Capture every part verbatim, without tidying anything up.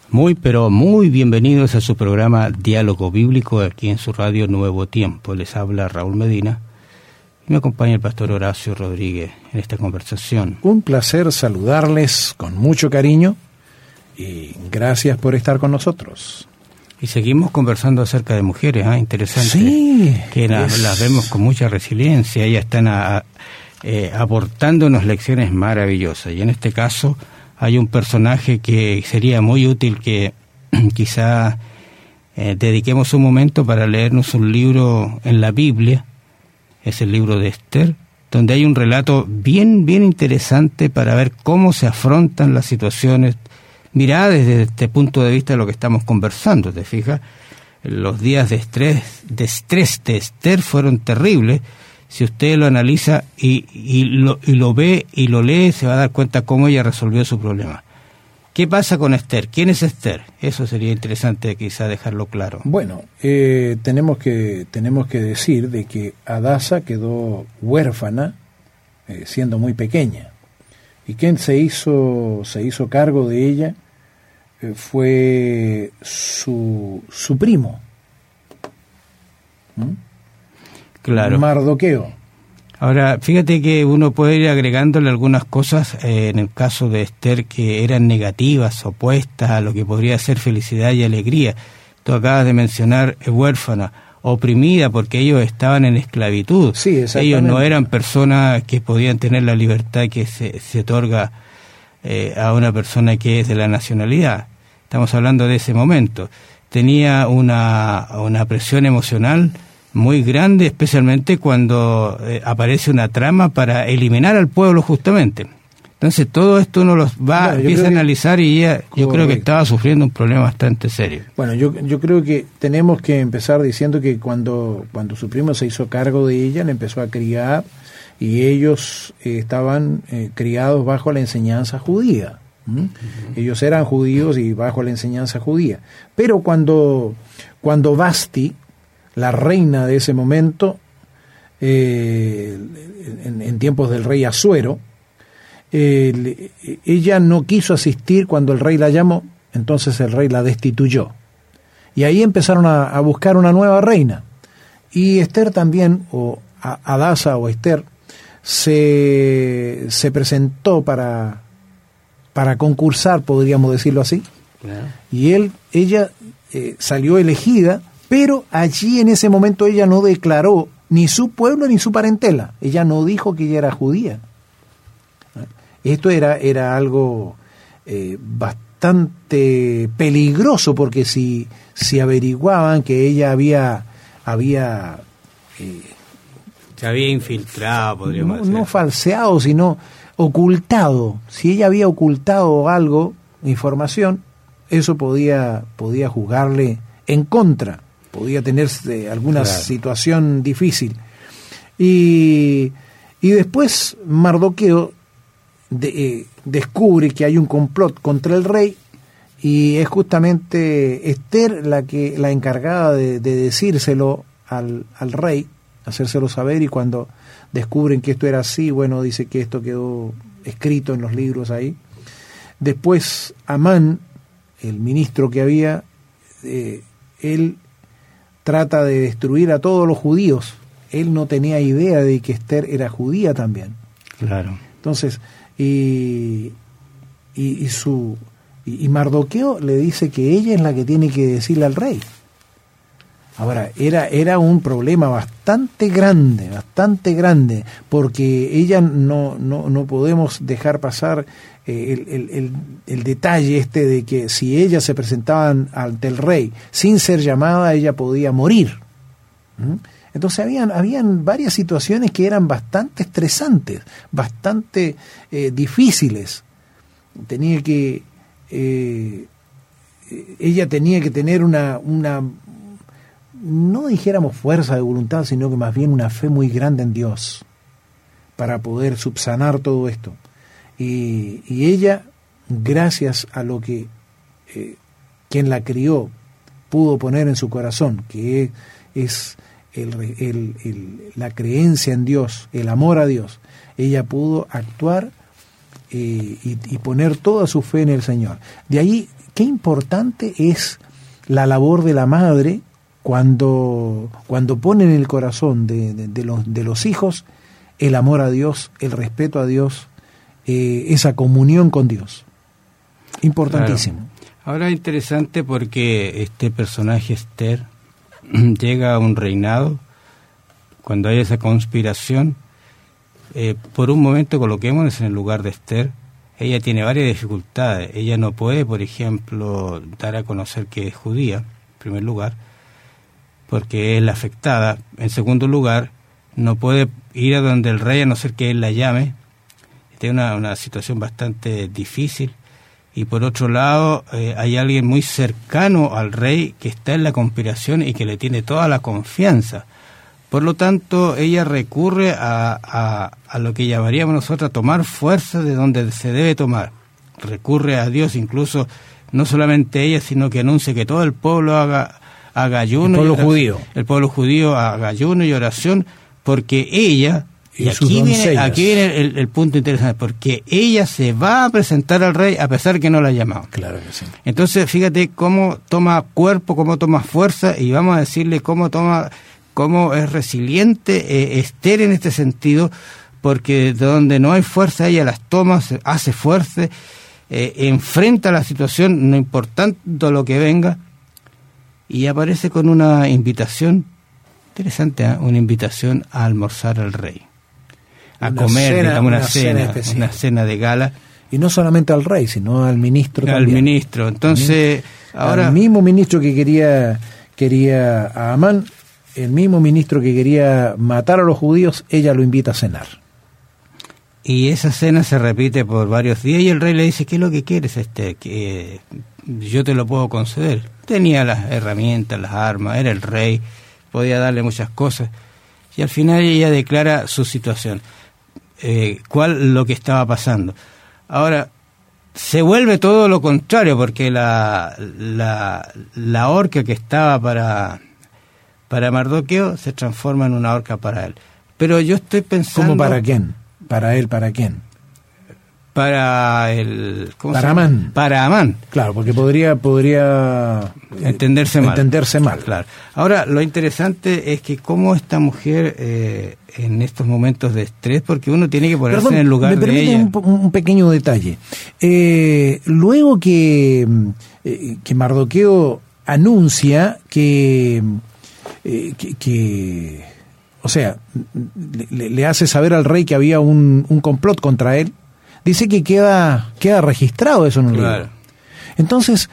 Muy, pero muy bienvenidos a su programa Diálogo Bíblico, aquí en su radio Nuevo Tiempo. Les habla Raúl Medina y me acompaña el pastor Horacio Rodríguez en esta conversación. Un placer saludarles con mucho cariño y gracias por estar con nosotros. Y seguimos conversando acerca de mujeres, ¿eh? Interesante. Sí. Que la, es... las vemos con mucha resiliencia, ellas están a, a, eh, aportándonos lecciones maravillosas. Y en este caso hay un personaje que sería muy útil que quizá eh, dediquemos un momento para leernos un libro en la Biblia, es el libro de Esther, donde hay un relato bien, bien interesante para ver cómo se afrontan las situaciones, mirá desde este punto de vista de lo que estamos conversando, ¿te fijas? Los días de estrés, de estrés de Esther fueron terribles. Si usted lo analiza y, y, lo, y lo ve y lo lee, se va a dar cuenta cómo ella resolvió su problema. ¿Qué pasa con Esther? ¿Quién es Esther? Eso sería interesante quizá dejarlo claro. Bueno, eh, tenemos que tenemos que decir de que Hadasa quedó huérfana eh, siendo muy pequeña. Y quien se hizo se hizo cargo de ella eh, fue su su primo. ¿Mm? Claro. Mardoqueo. Ahora, fíjate que uno puede ir agregándole algunas cosas eh, en el caso de Esther que eran negativas, opuestas a lo que podría ser felicidad y alegría. Tú acabas de mencionar eh, huérfana, oprimida, porque ellos estaban en esclavitud. Sí, exactamente. Ellos no eran personas que podían tener la libertad que se, se otorga eh, a una persona que es de la nacionalidad. Estamos hablando de ese momento. Tenía una, una presión emocional muy grande, especialmente cuando eh, aparece una trama para eliminar al pueblo justamente. Entonces todo esto uno los va, bueno, empieza a analizar que, y ella, yo creo que estaba sufriendo un problema bastante serio. Bueno, yo yo creo que tenemos que empezar diciendo que cuando, cuando su primo se hizo cargo de ella, le empezó a criar y ellos eh, estaban eh, criados bajo la enseñanza judía. ¿Mm? Uh-huh. Ellos eran judíos y bajo la enseñanza judía. Pero cuando, cuando Vasti, la reina de ese momento, eh, en, en tiempos del rey Asuero, eh, ella no quiso asistir cuando el rey la llamó, entonces el rey la destituyó. Y ahí empezaron a, a buscar una nueva reina. Y Esther también, o Hadasa o Esther, se, se presentó para, para concursar, podríamos decirlo así. Claro. Y él, ella eh, salió elegida. Pero allí en ese momento ella no declaró ni su pueblo ni su parentela. Ella no dijo que ella era judía. Esto era, era algo eh, bastante peligroso, porque si, si averiguaban que ella había... había eh, se había infiltrado, podríamos no, decir. No falseado, sino ocultado. Si ella había ocultado algo, información, eso podía, podía juzgarle en contra. Podía tener alguna claro. situación difícil. Y, y después Mardoqueo de, eh, descubre que hay un complot contra el rey, y es justamente Esther la que la encargada de, de decírselo al, al rey, hacérselo saber, y cuando descubren que esto era así, bueno, dice que esto quedó escrito en los libros ahí. Después Amán, el ministro que había, eh, él trata de destruir a todos los judíos. Él no tenía idea de que Esther era judía también. Claro. Entonces, y, y, y su y, y Mardoqueo le dice que ella es la que tiene que decirle al rey. Ahora, era, era un problema bastante grande, bastante grande, porque ella no, no, no podemos dejar pasar eh, el, el, el, el detalle este de que si ella se presentaba ante el rey sin ser llamada, ella podía morir. ¿Mm? Entonces habían, habían varias situaciones que eran bastante estresantes, bastante eh, difíciles. Tenía que... Eh, ella tenía que tener una... una no dijéramos fuerza de voluntad, sino que más bien una fe muy grande en Dios para poder subsanar todo esto. Y, y ella, gracias a lo que eh, quien la crió pudo poner en su corazón, que es el, el, el, la creencia en Dios, el amor a Dios, ella pudo actuar eh, y, y poner toda su fe en el Señor. De ahí qué importante es la labor de la madre cuando, cuando pone en el corazón de, de, de, los, de los hijos el amor a Dios, el respeto a Dios, eh, esa comunión con Dios. Importantísimo. Claro. Ahora es interesante porque este personaje Esther llega a un reinado cuando hay esa conspiración. Eh, por un momento coloquémonos en el lugar de Esther. Ella tiene varias dificultades. Ella no puede, por ejemplo, dar a conocer que es judía, en primer lugar, porque es la afectada. En segundo lugar, no puede ir a donde el rey a no ser que él la llame. Tiene una, una situación bastante difícil. Y por otro lado, eh, hay alguien muy cercano al rey que está en la conspiración y que le tiene toda la confianza. Por lo tanto, ella recurre a, a, a lo que llamaríamos nosotros a tomar fuerza de donde se debe tomar. Recurre a Dios, incluso no solamente ella, sino que anuncia que todo el pueblo haga, haga ayuno. El pueblo y oración, judío. El pueblo judío haga ayuno y oración, porque ella... Y, y aquí, viene, aquí viene el, el punto interesante, porque ella se va a presentar al rey a pesar que no la ha llamado. Claro que sí. Entonces, fíjate cómo toma cuerpo, cómo toma fuerza, y vamos a decirle cómo toma, cómo es resiliente eh, Esther en este sentido, porque de donde no hay fuerza ella las toma, se hace fuerte, eh, enfrenta la situación, no importando lo que venga, y aparece con una invitación interesante, ¿eh? Una invitación a almorzar al rey. A una comer, cena, digamos, una, una cena, cena una cena de gala. Y no solamente al rey, sino al ministro al también. Al ministro. Entonces, al ahora... Al mismo ministro que quería, quería a Amán, el mismo ministro que quería matar a los judíos, ella lo invita a cenar. Y esa cena se repite por varios días y el rey le dice, ¿qué es lo que quieres, este? Que yo te lo puedo conceder. Tenía las herramientas, las armas, era el rey, podía darle muchas cosas. Y al final ella declara su situación. Eh, cuál lo que estaba pasando. Ahora, se vuelve todo lo contrario, porque la, la, la horca que estaba para, para Mardoqueo se transforma en una horca para él. Pero yo estoy pensando... ¿Cómo para quién? ¿Para él, para quién? Para el... ¿cómo para se llama? Amán. Para Amán. Claro, porque podría... podría entenderse mal. Entenderse mal. Claro. Ahora, lo interesante es que cómo esta mujer... Eh, en estos momentos de estrés, porque uno tiene que ponerse Perdón, en el lugar me de ella. Un, un pequeño detalle. Eh, luego que, eh, que Mardoqueo anuncia que, eh, que, que, o sea, le, le hace saber al rey que había un, un complot contra él, dice que queda, queda registrado eso en un claro. libro. Entonces,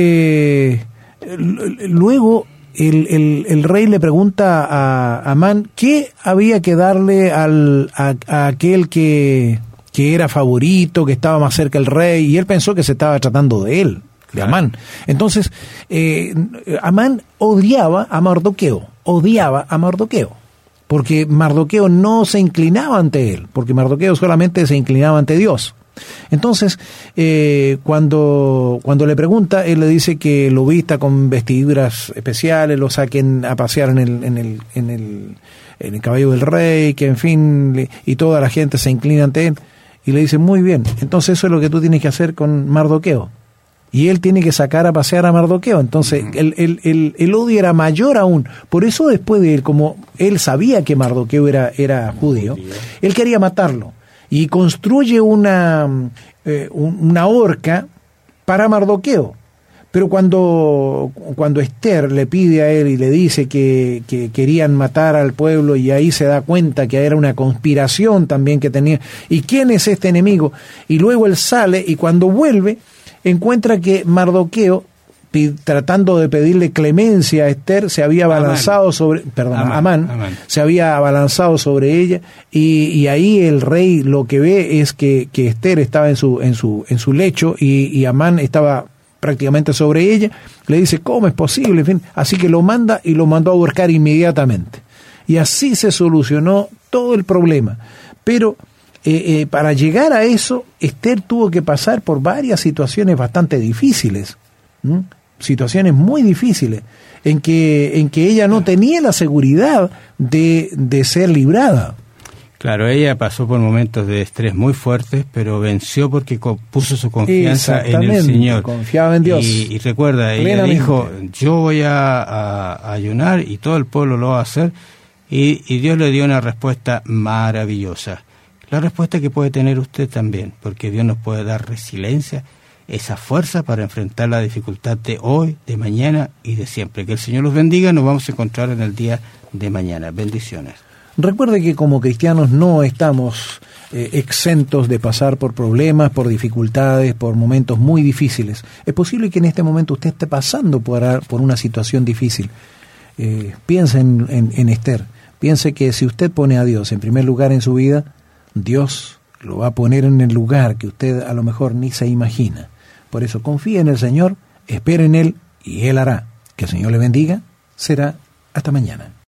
eh, luego... El, el, el rey le pregunta a Amán qué había que darle al, a, a aquel que, que era favorito, que estaba más cerca del rey, y él pensó que se estaba tratando de él, de claro. Amán. Entonces, eh, Amán odiaba a Mardoqueo, odiaba a Mardoqueo, porque Mardoqueo no se inclinaba ante él, porque Mardoqueo solamente se inclinaba ante Dios. Entonces, eh, cuando, cuando le pregunta, él le dice que lo vista con vestiduras especiales, lo saquen a pasear en el, en el, en el, en el caballo del rey, que en fin, le, y toda la gente se inclina ante él, y le dice, muy bien, entonces eso es lo que tú tienes que hacer con Mardoqueo. Y él tiene que sacar a pasear a Mardoqueo. Entonces, uh-huh. el, el, el, el odio era mayor aún. Por eso después de él, como él sabía que Mardoqueo era, era judío, él quería matarlo. Y construye una, eh, una horca para Mardoqueo. Pero cuando, cuando Esther le pide a él y le dice que, que querían matar al pueblo, y ahí se da cuenta que era una conspiración también que tenía, ¿y quién es este enemigo? Y luego él sale, y cuando vuelve encuentra que Mardoqueo, tratando de pedirle clemencia a Esther, se había abalanzado Amán. sobre, perdón, Amán, Amán, Amán, se había abalanzado sobre ella, y, y ahí el rey lo que ve es que, que Esther estaba en su, en su, en su lecho, y, y Amán estaba prácticamente sobre ella. Le dice, ¿cómo es posible? En fin, así que lo manda y lo mandó a ahorcar inmediatamente. Y así se solucionó todo el problema. Pero eh, eh, para llegar a eso, Esther tuvo que pasar por varias situaciones bastante difíciles. ¿Mm? Situaciones muy difíciles en que en que ella no tenía la seguridad de, de ser librada. Claro, ella pasó por momentos de estrés muy fuertes, pero venció porque puso su confianza en el Señor. Confiaba en Dios. Y, y recuerda, ella dijo, yo voy a, a, a ayunar y todo el pueblo lo va a hacer. Y, y Dios le dio una respuesta maravillosa. La respuesta que puede tener usted también, porque Dios nos puede dar resiliencia, esa fuerza para enfrentar la dificultad de hoy, de mañana y de siempre. Que el Señor los bendiga, nos vamos a encontrar en el día de mañana. Bendiciones. Recuerde que como cristianos no estamos eh, exentos de pasar por problemas, por dificultades, por momentos muy difíciles. Es posible que en este momento usted esté pasando por, por una situación difícil. Eh, piense en, en, en Esther. Piense que si usted pone a Dios en primer lugar en su vida, Dios lo va a poner en el lugar que usted a lo mejor ni se imagina. Por eso confíe en el Señor, espere en Él y Él hará. Que el Señor le bendiga. Será hasta mañana.